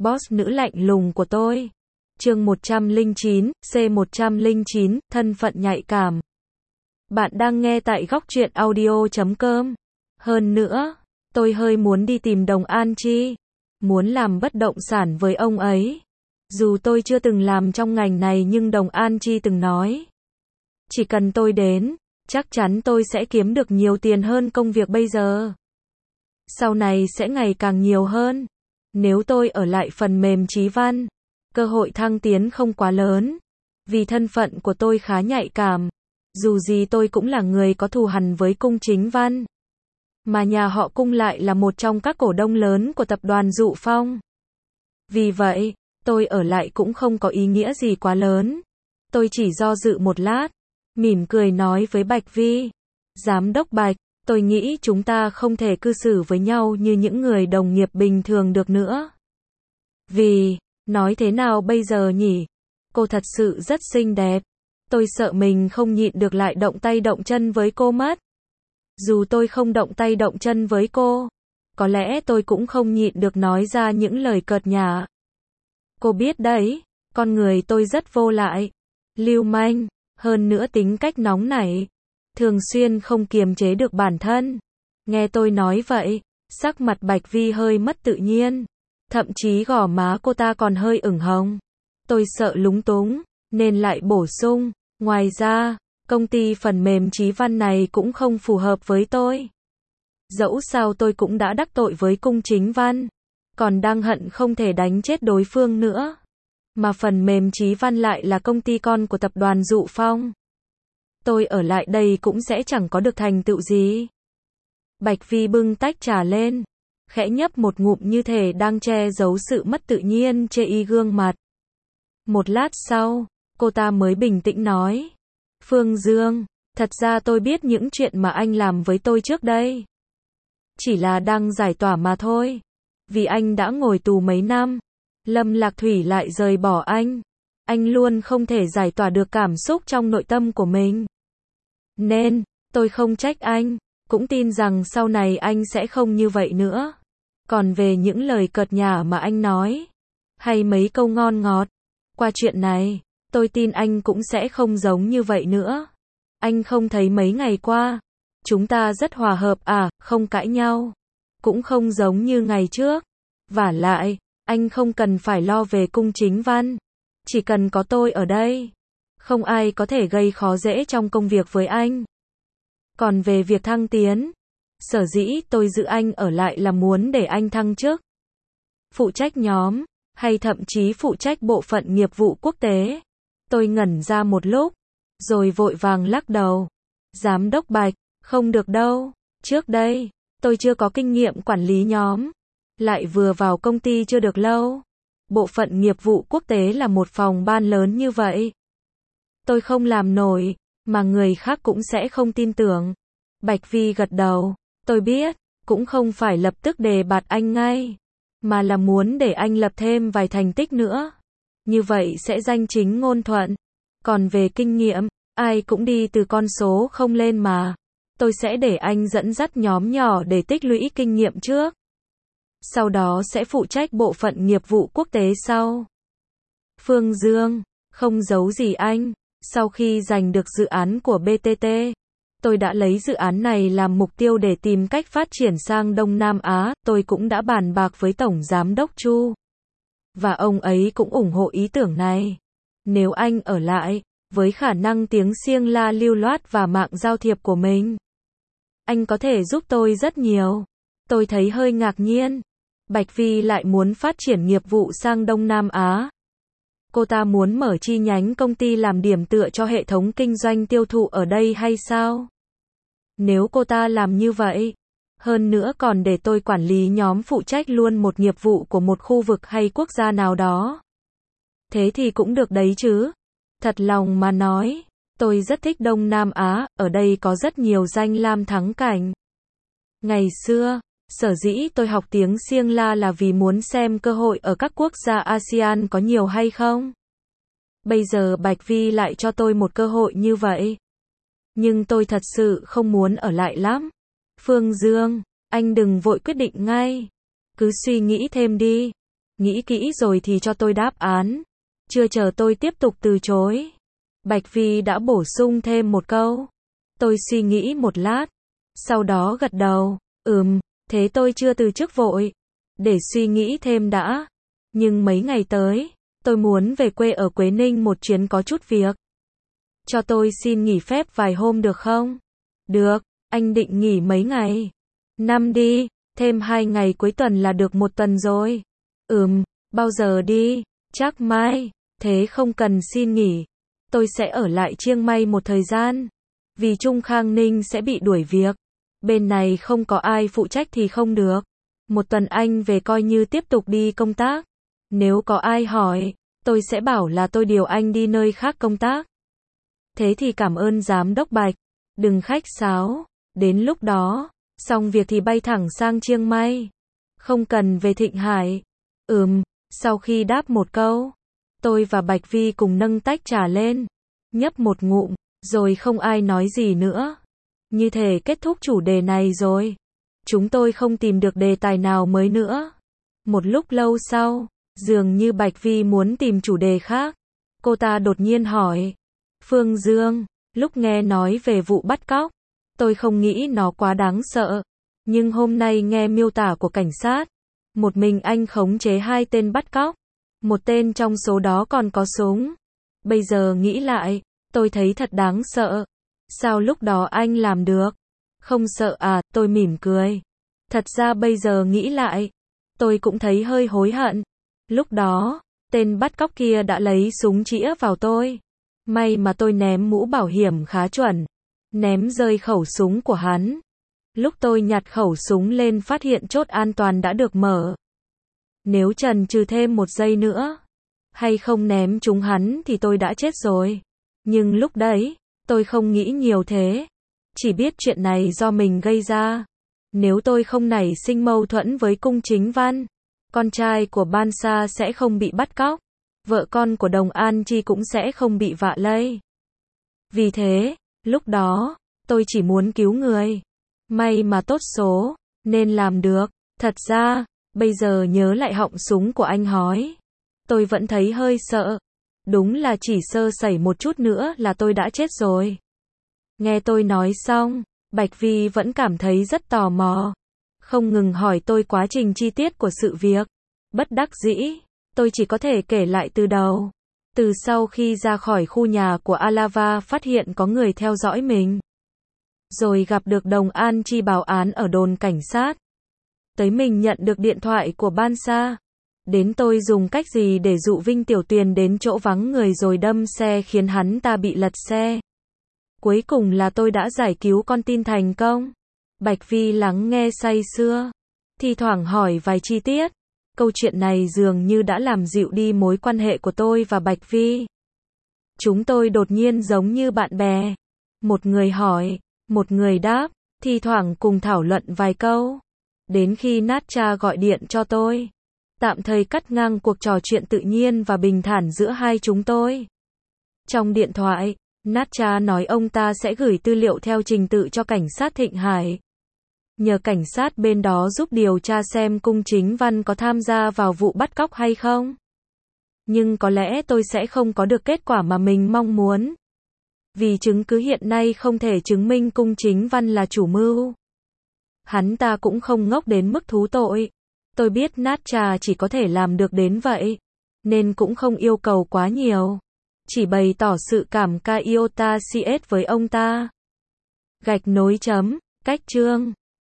boss nữ lạnh lùng của tôi. Chương 109, C109, thân phận nhạy cảm. Bạn đang nghe tại góc truyện audio.com. Hơn nữa, tôi hơi muốn đi tìm Đồng An Chi. Muốn làm bất động sản với ông ấy. Dù tôi chưa từng làm trong ngành này nhưng Đồng An Chi từng nói. Chỉ cần tôi đến, chắc chắn tôi sẽ kiếm được nhiều tiền hơn công việc bây giờ. Sau này sẽ ngày càng nhiều hơn. Nếu tôi ở lại phần mềm Chí Văn, cơ hội thăng tiến không quá lớn. Vì thân phận của tôi khá nhạy cảm. Dù gì tôi cũng là người có thù hằn với Cung Chính Văn. Mà nhà họ Cung lại là một trong các cổ đông lớn của tập đoàn Dụ Phong. Vì vậy, tôi ở lại cũng không có ý nghĩa gì quá lớn. Tôi chỉ do dự một lát, mỉm cười nói với Bạch Vi. Giám đốc Bạch, tôi nghĩ chúng ta không thể cư xử với nhau như những người đồng nghiệp bình thường được nữa. Vì, nói thế nào bây giờ nhỉ? Cô thật sự rất xinh đẹp. Tôi sợ mình không nhịn được lại động tay động chân với cô mất. Dù tôi không động tay động chân với cô, có lẽ tôi cũng không nhịn được nói ra những lời cợt nhả. Cô biết đấy, con người tôi rất vô lại, lưu manh, hơn nữa tính cách nóng nảy, thường xuyên không kiềm chế được bản thân. Nghe tôi nói vậy, sắc mặt Bạch Vi hơi mất tự nhiên, thậm chí gò má cô ta còn hơi ửng hồng. Tôi sợ lúng túng, nên lại bổ sung, ngoài ra, công ty phần mềm Chí Văn này cũng không phù hợp với tôi. Dẫu sao tôi cũng đã đắc tội với Cung Chính Văn, còn đang hận không thể đánh chết đối phương nữa. Mà phần mềm Chí Văn lại là công ty con của tập đoàn Dụ Phong. Tôi ở lại đây cũng sẽ chẳng có được thành tựu gì. Bạch Vi bưng tách trà lên, khẽ nhấp một ngụm như thể đang che giấu sự mất tự nhiên trên gương mặt. Một lát sau, cô ta mới bình tĩnh nói. Phương Dương, thật ra tôi biết những chuyện mà anh làm với tôi trước đây. Chỉ là đang giải tỏa mà thôi. Vì anh đã ngồi tù mấy năm, Lâm Lạc Thủy lại rời bỏ anh. Anh luôn không thể giải tỏa được cảm xúc trong nội tâm của mình. Nên, tôi không trách anh, cũng tin rằng sau này anh sẽ không như vậy nữa. Còn về những lời cợt nhả mà anh nói, hay mấy câu ngon ngọt, qua chuyện này, tôi tin anh cũng sẽ không giống như vậy nữa. Anh không thấy mấy ngày qua, chúng ta rất hòa hợp à, không cãi nhau. Cũng không giống như ngày trước. Vả lại, anh không cần phải lo về Cung Chính Văn. Chỉ cần có tôi ở đây, không ai có thể gây khó dễ trong công việc với anh. Còn về việc thăng tiến, sở dĩ tôi giữ anh ở lại là muốn để anh thăng chức. Phụ trách nhóm, hay thậm chí phụ trách bộ phận nghiệp vụ quốc tế. Tôi ngẩn ra một lúc, rồi vội vàng lắc đầu. Giám đốc Bạch, không được đâu. Trước đây, tôi chưa có kinh nghiệm quản lý nhóm. Lại vừa vào công ty chưa được lâu. Bộ phận nghiệp vụ quốc tế là một phòng ban lớn như vậy. Tôi không làm nổi, mà người khác cũng sẽ không tin tưởng. Bạch Vi gật đầu. Tôi biết, cũng không phải lập tức đề bạt anh ngay, mà là muốn để anh lập thêm vài thành tích nữa. Như vậy sẽ danh chính ngôn thuận. Còn về kinh nghiệm, ai cũng đi từ con số không lên mà. Tôi sẽ để anh dẫn dắt nhóm nhỏ để tích lũy kinh nghiệm trước. Sau đó sẽ phụ trách bộ phận nghiệp vụ quốc tế sau. Phương Dương, không giấu gì anh, sau khi giành được dự án của BTT, tôi đã lấy dự án này làm mục tiêu để tìm cách phát triển sang Đông Nam Á. Tôi cũng đã bàn bạc với Tổng Giám đốc Chu. Và ông ấy cũng ủng hộ ý tưởng này. Nếu anh ở lại, với khả năng tiếng Siêng La lưu loát và mạng giao thiệp của mình, anh có thể giúp tôi rất nhiều. Tôi thấy hơi ngạc nhiên. Bạch Vi lại muốn phát triển nghiệp vụ sang Đông Nam Á. Cô ta muốn mở chi nhánh công ty làm điểm tựa cho hệ thống kinh doanh tiêu thụ ở đây hay sao? Nếu cô ta làm như vậy, hơn nữa còn để tôi quản lý nhóm phụ trách luôn một nghiệp vụ của một khu vực hay quốc gia nào đó. Thế thì cũng được đấy chứ. Thật lòng mà nói, tôi rất thích Đông Nam Á, ở đây có rất nhiều danh lam thắng cảnh. Ngày xưa, sở dĩ tôi học tiếng Siêng La là vì muốn xem cơ hội ở các quốc gia ASEAN có nhiều hay không. Bây giờ Bạch Vi lại cho tôi một cơ hội như vậy. Nhưng tôi thật sự không muốn ở lại lắm. Phương Dương, anh đừng vội quyết định ngay. Cứ suy nghĩ thêm đi. nghĩ kỹ rồi thì cho tôi đáp án. Chưa chờ tôi tiếp tục từ chối, Bạch Vi đã bổ sung thêm một câu. Tôi suy nghĩ một lát, sau đó gật đầu, thế tôi chưa từ chức vội, để suy nghĩ thêm đã. Nhưng mấy ngày tới, tôi muốn về quê ở Quế Ninh một chuyến có chút việc. Cho tôi xin nghỉ phép vài hôm được không? Được, anh định nghỉ mấy ngày? 5 đi, thêm 2 ngày cuối tuần là được 1 tuần rồi. Bao giờ đi? Chắc mai, thế không cần xin nghỉ. Tôi sẽ ở lại Chiang Mai một thời gian. Vì Trung Khang Ninh sẽ bị đuổi việc. Bên này không có ai phụ trách thì không được. 1 tuần anh về coi như tiếp tục đi công tác. Nếu có ai hỏi, tôi sẽ bảo là tôi điều anh đi nơi khác công tác. Thế thì cảm ơn giám đốc Bạch. Đừng khách sáo. Đến lúc đó, xong việc thì bay thẳng sang Chiang Mai. Không cần về Thịnh Hải. Sau khi đáp một câu, tôi và Bạch Vi cùng nâng tách trà lên, nhấp một ngụm, rồi không ai nói gì nữa. Như thể kết thúc chủ đề này rồi. Chúng tôi không tìm được đề tài nào mới nữa. Một lúc lâu sau, dường như Bạch Vi muốn tìm chủ đề khác. Cô ta đột nhiên hỏi. Phương Dương, lúc nghe nói về vụ bắt cóc, tôi không nghĩ nó quá đáng sợ. Nhưng hôm nay nghe miêu tả của cảnh sát, một mình anh khống chế 2 tên bắt cóc. Một tên trong số đó còn có súng. Bây giờ nghĩ lại, tôi thấy thật đáng sợ. Sao lúc đó anh làm được? Không sợ à, tôi mỉm cười. Thật ra bây giờ nghĩ lại, tôi cũng thấy hơi hối hận. Lúc đó, tên bắt cóc kia đã lấy súng chĩa vào tôi. May mà tôi ném mũ bảo hiểm khá chuẩn. Ném rơi khẩu súng của hắn. Lúc tôi nhặt khẩu súng lên phát hiện chốt an toàn đã được mở. Nếu chần chừ thêm 1 giây nữa, hay không ném trúng hắn thì tôi đã chết rồi. Nhưng lúc đấy, tôi không nghĩ nhiều thế. Chỉ biết chuyện này do mình gây ra. Nếu tôi không nảy sinh mâu thuẫn với Cung Chính Văn, con trai của Ban Sa sẽ không bị bắt cóc. Vợ con của Đồng An Chi cũng sẽ không bị vạ lây. Vì thế, lúc đó, tôi chỉ muốn cứu người. May mà tốt số, nên làm được. Thật ra, bây giờ nhớ lại họng súng của anh hói, tôi vẫn thấy hơi sợ. Đúng là chỉ sơ sẩy một chút nữa là tôi đã chết rồi. Nghe tôi nói xong, Bạch Vi vẫn cảm thấy rất tò mò. Không ngừng hỏi tôi quá trình chi tiết của sự việc. Bất đắc dĩ, tôi chỉ có thể kể lại từ đầu. Từ sau khi ra khỏi khu nhà của Alava phát hiện có người theo dõi mình. Rồi gặp được Đồng An Chi báo án ở đồn cảnh sát. Tới mình nhận được điện thoại của Ban Sa. Đến tôi dùng cách gì để dụ Vinh Tiểu Tuyền đến chỗ vắng người rồi đâm xe khiến hắn ta bị lật xe. Cuối cùng là tôi đã giải cứu con tin thành công. Bạch Vi lắng nghe say sưa, thi thoảng hỏi vài chi tiết. Câu chuyện này dường như đã làm dịu đi mối quan hệ của tôi và Bạch Vi. Chúng tôi đột nhiên giống như bạn bè. Một người hỏi, một người đáp, thi thoảng cùng thảo luận vài câu. Đến khi Natcha gọi điện cho tôi, tạm thời cắt ngang cuộc trò chuyện tự nhiên và bình thản giữa hai chúng tôi. Trong điện thoại, Natcha nói ông ta sẽ gửi tư liệu theo trình tự cho cảnh sát Thịnh Hải. Nhờ cảnh sát bên đó giúp điều tra xem Cung Chính Văn có tham gia vào vụ bắt cóc hay không. Nhưng có lẽ tôi sẽ không có được kết quả mà mình mong muốn. Vì chứng cứ hiện nay không thể chứng minh Cung Chính Văn là chủ mưu. Hắn ta cũng không ngốc đến mức thú tội. Tôi biết Natcha chỉ có thể làm được đến vậy, nên cũng không yêu cầu quá nhiều. Chỉ bày tỏ sự cảm ca iota cs với ông ta. Gạch nối chấm, cách chương.